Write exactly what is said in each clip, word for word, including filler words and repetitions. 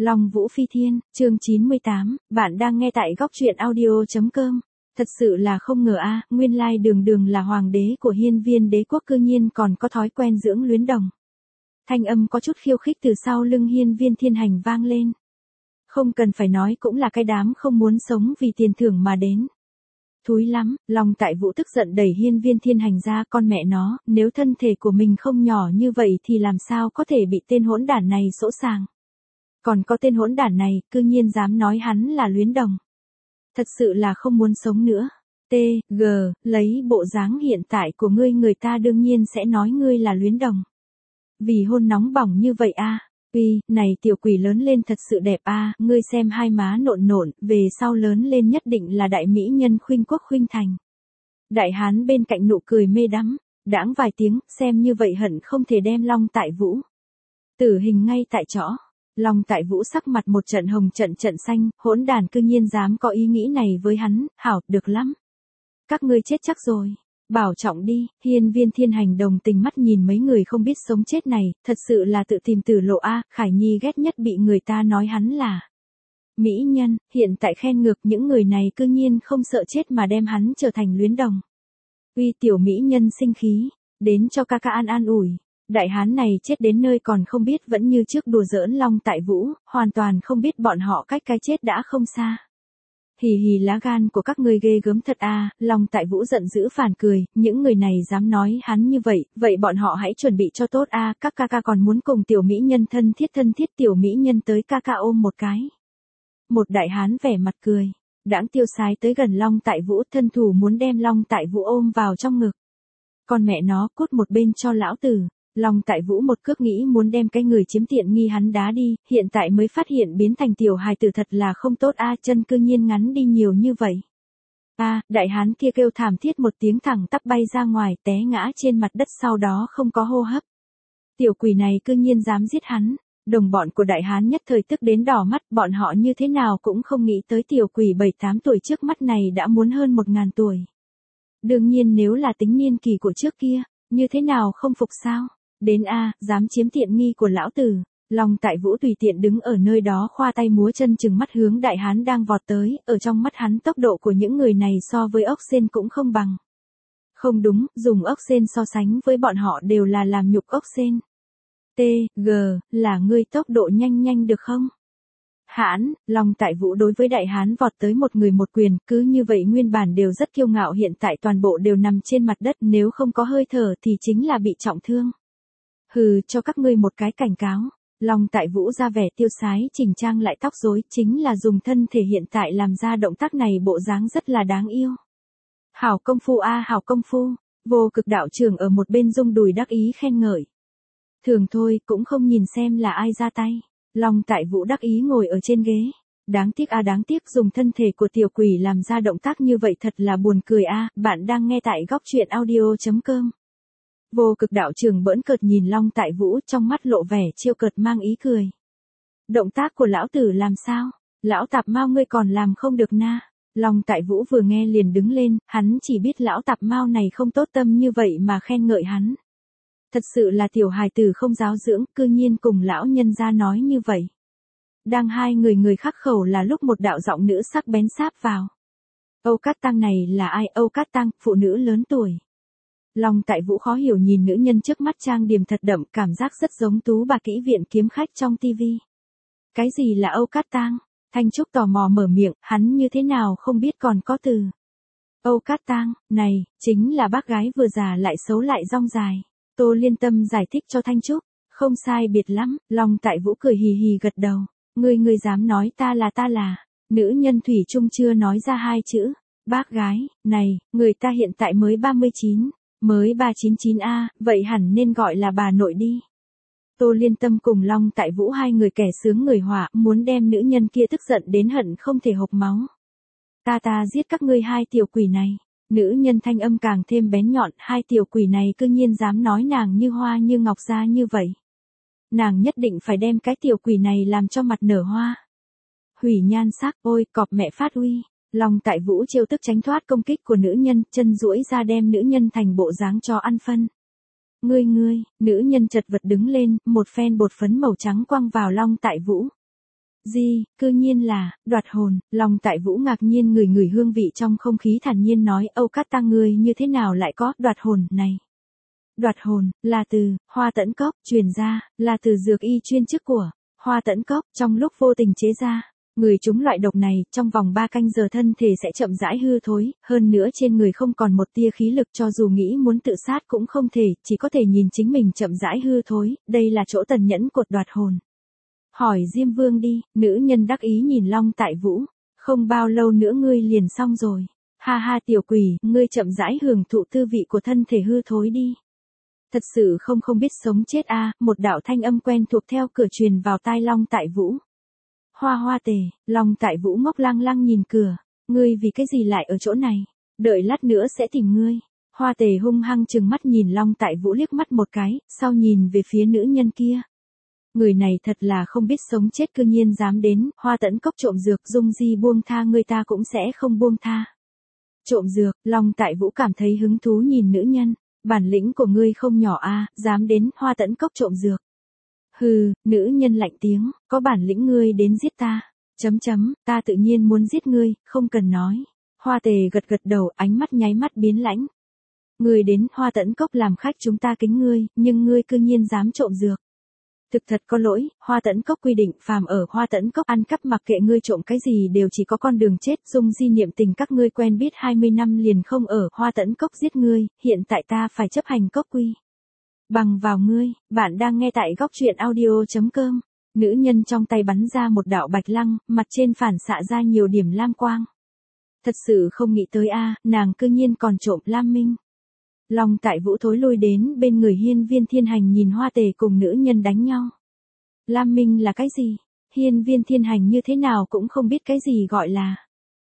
Long Vũ Phi Thiên, chương chín mươi tám, bạn đang nghe tại góc truyện audio.com. Thật sự là không ngờ a, nguyên lai đường đường là hoàng đế của hiên viên đế quốc cư nhiên còn có thói quen dưỡng luyến đồng. Thanh âm có chút khiêu khích từ sau lưng hiên viên thiên hành vang lên. Không cần phải nói cũng là cái đám không muốn sống vì tiền thưởng mà đến. Thúi lắm, Long Tại Vũ tức giận đẩy hiên viên thiên hành ra, con mẹ nó, nếu thân thể của mình không nhỏ như vậy thì làm sao có thể bị tên hỗn đản này sỗ sàng. Còn có tên hỗn đản này, cư nhiên dám nói hắn là luyến đồng. Thật sự là không muốn sống nữa. T, G, lấy bộ dáng hiện tại của ngươi người ta đương nhiên sẽ nói ngươi là luyến đồng. Vì hôn nóng bỏng như vậy a. Uy, này tiểu quỷ lớn lên thật sự đẹp a, ngươi xem hai má nộn nộn, về sau lớn lên nhất định là đại mỹ nhân khuynh quốc khuynh thành. Đại hán bên cạnh nụ cười mê đắm, đãng vài tiếng, xem như vậy hận không thể đem Long Tại Vũ tử hình ngay tại chỗ. Long Tại Vũ sắc mặt một trận hồng trận trận xanh, hỗn đàn cư nhiên dám có ý nghĩ này với hắn, hảo, được lắm. Các ngươi chết chắc rồi. Bảo trọng đi, hiên viên thiên hành đồng tình mắt nhìn mấy người không biết sống chết này, thật sự là tự tìm tử lộ a. Khải Nhi ghét nhất bị người ta nói hắn là mỹ nhân, hiện tại khen ngược những người này cư nhiên không sợ chết mà đem hắn trở thành luyến đồng. Uy tiểu mỹ nhân sinh khí, đến cho ca ca an an ủi. Đại hán này chết đến nơi còn không biết vẫn như trước đùa giỡn Long Tại Vũ, hoàn toàn không biết bọn họ cách cái chết đã không xa. Hì hì lá gan của các ngươi ghê gớm thật a. Long Tại Vũ giận dữ phản cười, những người này dám nói hắn như vậy, vậy bọn họ hãy chuẩn bị cho tốt a. Các ca ca còn muốn cùng tiểu mỹ nhân thân thiết thân thiết, tiểu mỹ nhân tới ca ca ôm một cái. Một đại hán vẻ mặt cười, đãng tiêu sái tới gần Long Tại Vũ, thân thủ muốn đem Long Tại Vũ ôm vào trong ngực. Con mẹ nó, cút một bên cho lão tử. Long Tại Vũ một cước nghĩ muốn đem cái người chiếm tiện nghi hắn đá đi, hiện tại mới phát hiện biến thành tiểu hài tử thật là không tốt a, chân cư nhiên ngắn đi nhiều như vậy. A, đại hán kia kêu thảm thiết một tiếng thẳng tắp bay ra ngoài, té ngã trên mặt đất sau đó không có hô hấp. Tiểu quỷ này cư nhiên dám giết hắn, đồng bọn của đại hán nhất thời tức đến đỏ mắt, bọn họ như thế nào cũng không nghĩ tới tiểu quỷ bảy tám tuổi trước mắt này đã muốn hơn một ngàn tuổi. Đương nhiên nếu là tính niên kỳ của trước kia, như thế nào không phục sao? Đến a, dám chiếm tiện nghi của lão tử. Long Tại Vũ tùy tiện đứng ở nơi đó khoa tay múa chân chừng mắt hướng đại hán đang vọt tới, ở trong mắt hắn tốc độ của những người này so với ốc sên cũng không bằng. Không đúng, dùng ốc sên so sánh với bọn họ đều là làm nhục ốc sên. T, G, là ngươi tốc độ nhanh nhanh được không? Hãn, Long Tại Vũ đối với đại hán vọt tới một người một quyền, cứ như vậy nguyên bản đều rất kiêu ngạo hiện tại toàn bộ đều nằm trên mặt đất, nếu không có hơi thở thì chính là bị trọng thương. Hừ, cho các ngươi một cái cảnh cáo. Long Tại Vũ ra vẻ tiêu sái chỉnh trang lại tóc rối, chính là dùng thân thể hiện tại làm ra động tác này bộ dáng rất là đáng yêu. Hảo công phu a, hảo công phu. Vô Cực đạo trưởng ở một bên rung đùi đắc ý khen ngợi. Thường thôi, cũng không nhìn xem là ai ra tay. Long Tại Vũ đắc ý ngồi ở trên ghế. Đáng tiếc a, đáng tiếc dùng thân thể của tiểu quỷ làm ra động tác như vậy thật là buồn cười a. Bạn đang nghe tại góc truyện audio.com. Vô Cực đạo trưởng bỡn cợt nhìn Long Tại Vũ, trong mắt lộ vẻ trêu cợt mang ý cười. Động tác của lão tử làm sao? Lão tạp mao ngươi còn làm không được na. Long Tại Vũ vừa nghe liền đứng lên, hắn chỉ biết lão tạp mao này không tốt tâm như vậy mà khen ngợi hắn. Thật sự là tiểu hài tử không giáo dưỡng, cư nhiên cùng lão nhân gia nói như vậy. Đang hai người người khắc khẩu là lúc một đạo giọng nữ sắc bén sáp vào. Âu Cát Tăng này là ai? Âu Cát Tăng, phụ nữ lớn tuổi. Long Tại Vũ khó hiểu nhìn nữ nhân trước mắt trang điểm thật đậm, cảm giác rất giống tú bà kỹ viện kiếm khách trong tivi. Cái gì là Âu Cát Tăng? Thanh Trúc tò mò mở miệng, hắn như thế nào không biết còn có từ. Âu Cát Tăng, này, chính là bác gái vừa già lại xấu lại rong dài. Tô Liên Tâm giải thích cho Thanh Trúc, không sai biệt lắm. Long Tại Vũ cười hì hì gật đầu, ngươi ngươi dám nói ta là ta là. Nữ nhân thủy chung chưa nói ra hai chữ, bác gái, này, người ta hiện tại mới ba mươi chín. Mới ba chín chín a, vậy hẳn nên gọi là bà nội đi. Tô Liên Tâm cùng Long Tại Vũ hai người kẻ sướng người họa, muốn đem nữ nhân kia tức giận đến hận không thể hộc máu. Ta ta giết các ngươi hai tiểu quỷ này. Nữ nhân thanh âm càng thêm bén nhọn, hai tiểu quỷ này cư nhiên dám nói nàng như hoa như ngọc ra như vậy. Nàng nhất định phải đem cái tiểu quỷ này làm cho mặt nở hoa. Hủy nhan sắc, ôi cọp mẹ phát uy. Long Tại Vũ chiêu tức tránh thoát công kích của nữ nhân, chân duỗi ra đem nữ nhân thành bộ dáng cho ăn phân. Ngươi ngươi, nữ nhân chật vật đứng lên, một phen bột phấn màu trắng quăng vào Long Tại Vũ. Gì, cư nhiên là, đoạt hồn, Long Tại Vũ ngạc nhiên ngửi ngửi hương vị trong không khí thản nhiên nói Âu Cát ta ngươi như thế nào lại có đoạt hồn này. Đoạt hồn, là từ, Hoa Tẫn Cốc, truyền ra, là từ dược y chuyên chức của, Hoa Tẫn Cốc, trong lúc vô tình chế ra. Người trúng loại độc này, trong vòng ba canh giờ thân thể sẽ chậm rãi hư thối, hơn nữa trên người không còn một tia khí lực cho dù nghĩ muốn tự sát cũng không thể, chỉ có thể nhìn chính mình chậm rãi hư thối, đây là chỗ tần nhẫn cột đoạt hồn. Hỏi Diêm Vương đi, nữ nhân đắc ý nhìn Long Tại Vũ, không bao lâu nữa ngươi liền xong rồi. Ha ha tiểu quỷ, ngươi chậm rãi hưởng thụ tư vị của thân thể hư thối đi. Thật sự không không biết sống chết a, à, một đạo thanh âm quen thuộc theo cửa truyền vào tai Long Tại Vũ. Hoa Hoa Tề, Long Tại Vũ ngốc lăng lăng nhìn cửa, ngươi vì cái gì lại ở chỗ này, đợi lát nữa sẽ tìm ngươi. Hoa Tề hung hăng trừng mắt nhìn Long Tại Vũ liếc mắt một cái, sau nhìn về phía nữ nhân kia. Người này thật là không biết sống chết cư nhiên dám đến, Hoa Tẫn Cốc trộm dược, Dung Di buông tha ngươi ta cũng sẽ không buông tha. Trộm dược, Long Tại Vũ cảm thấy hứng thú nhìn nữ nhân, bản lĩnh của ngươi không nhỏ a, à, dám đến Hoa Tẫn Cốc trộm dược. Hừ, nữ nhân lạnh tiếng, có bản lĩnh ngươi đến giết ta, chấm chấm, ta tự nhiên muốn giết ngươi, không cần nói. Hoa Tề gật gật đầu, ánh mắt nháy mắt biến lãnh. Ngươi đến Hoa Tẫn Cốc làm khách chúng ta kính ngươi, nhưng ngươi cư nhiên dám trộm dược. Thực thật có lỗi, Hoa Tẫn Cốc quy định phàm ở Hoa Tẫn Cốc ăn cắp mặc kệ ngươi trộm cái gì đều chỉ có con đường chết. Dung Di niệm tình các ngươi quen biết hai mươi năm liền không ở Hoa Tẫn Cốc giết ngươi, hiện tại ta phải chấp hành cốc quy. Bằng vào ngươi, bạn đang nghe tại góc truyện audio chấm com. Nữ nhân trong tay bắn ra một đạo bạch lăng, mặt trên phản xạ ra nhiều điểm lam quang. Thật sự không nghĩ tới a, nàng cư nhiên còn trộm lam minh. Long Tại Vũ thối lui đến bên người Hiên Viên Thiên Hành nhìn Hoa Tề cùng nữ nhân đánh nhau. Lam minh là cái gì? Hiên Viên Thiên Hành như thế nào cũng không biết cái gì gọi là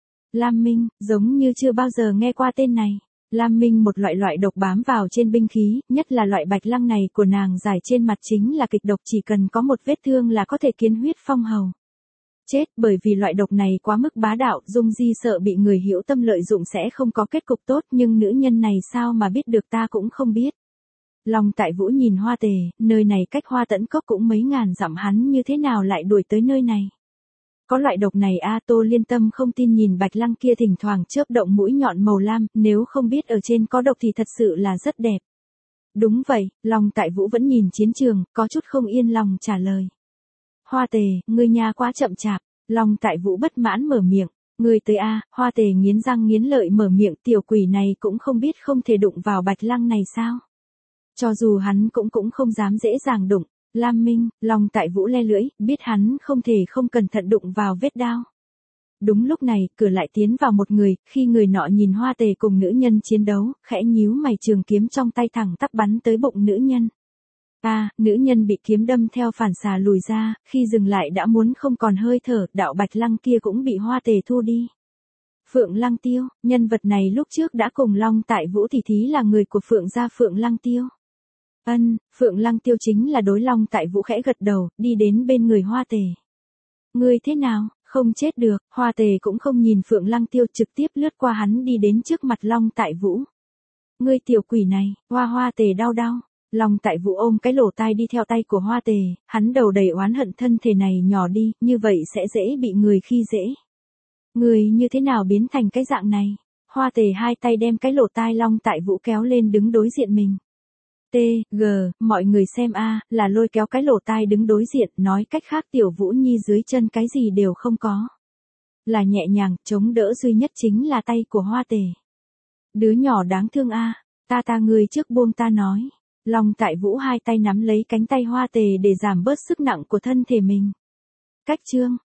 lam minh, giống như chưa bao giờ nghe qua tên này. Lam minh một loại loại độc bám vào trên binh khí, nhất là loại bạch lăng này của nàng giải trên mặt chính là kịch độc, chỉ cần có một vết thương là có thể kiến huyết phong hầu. Chết, bởi vì loại độc này quá mức bá đạo, Dung Di sợ bị người hữu tâm lợi dụng sẽ không có kết cục tốt, nhưng nữ nhân này sao mà biết được ta cũng không biết. Long Tại Vũ nhìn Hoa Tề, nơi này cách Hoa Tẫn Cốc cũng mấy ngàn dặm, hắn như thế nào lại đuổi tới nơi này. Có loại độc này a à, Tô Liên Tâm không tin nhìn bạch lăng kia thỉnh thoảng chớp động mũi nhọn màu lam, nếu không biết ở trên có độc thì thật sự là rất đẹp. Đúng vậy, Long Tại Vũ vẫn nhìn chiến trường, có chút không yên lòng trả lời. Hoa Tề, ngươi nhà quá chậm chạp. Long Tại Vũ bất mãn mở miệng. Ngươi tới a, à, Hoa Tề nghiến răng nghiến lợi mở miệng, tiểu quỷ này cũng không biết không thể đụng vào bạch lăng này sao. Cho dù hắn cũng cũng không dám dễ dàng đụng. Lam Minh, Long Tại Vũ le lưỡi, biết hắn không thể không cẩn thận đụng vào vết đao. Đúng lúc này, cửa lại tiến vào một người, khi người nọ nhìn Hoa Tề cùng nữ nhân chiến đấu, khẽ nhíu mày, trường kiếm trong tay thẳng tắp bắn tới bụng nữ nhân. À, nữ nhân bị kiếm đâm theo phản xạ lùi ra, khi dừng lại đã muốn không còn hơi thở, đạo bạch lăng kia cũng bị Hoa Tề thu đi. Phượng Lăng Tiêu, nhân vật này lúc trước đã cùng Long Tại Vũ tỉ thí là người của Phượng gia Phượng Lăng Tiêu. Ân, Phượng Lăng Tiêu chính là đối Long Tại Vũ khẽ gật đầu, đi đến bên người Hoa Tề. Ngươi thế nào, không chết được, Hoa Tề cũng không nhìn Phượng Lăng Tiêu, trực tiếp lướt qua hắn đi đến trước mặt Long Tại Vũ. Ngươi tiểu quỷ này, Hoa Hoa Tề đau đau. Long Tại Vũ ôm cái lỗ tai đi theo tay của Hoa Tề, hắn đầu đầy oán hận, thân thể này nhỏ đi, như vậy sẽ dễ bị người khi dễ. Người như thế nào biến thành cái dạng này? Hoa Tề hai tay đem cái lỗ tai Long Tại Vũ kéo lên đứng đối diện mình. T, G, mọi người xem a, là lôi kéo cái lỗ tai đứng đối diện, nói cách khác tiểu Vũ Nhi dưới chân cái gì đều không có. Là nhẹ nhàng, chống đỡ duy nhất chính là tay của Hoa Tề. Đứa nhỏ đáng thương a, ta ta người trước buông ta nói. Long Tại Vũ hai tay nắm lấy cánh tay Hoa Tề để giảm bớt sức nặng của thân thể mình. Cách chương,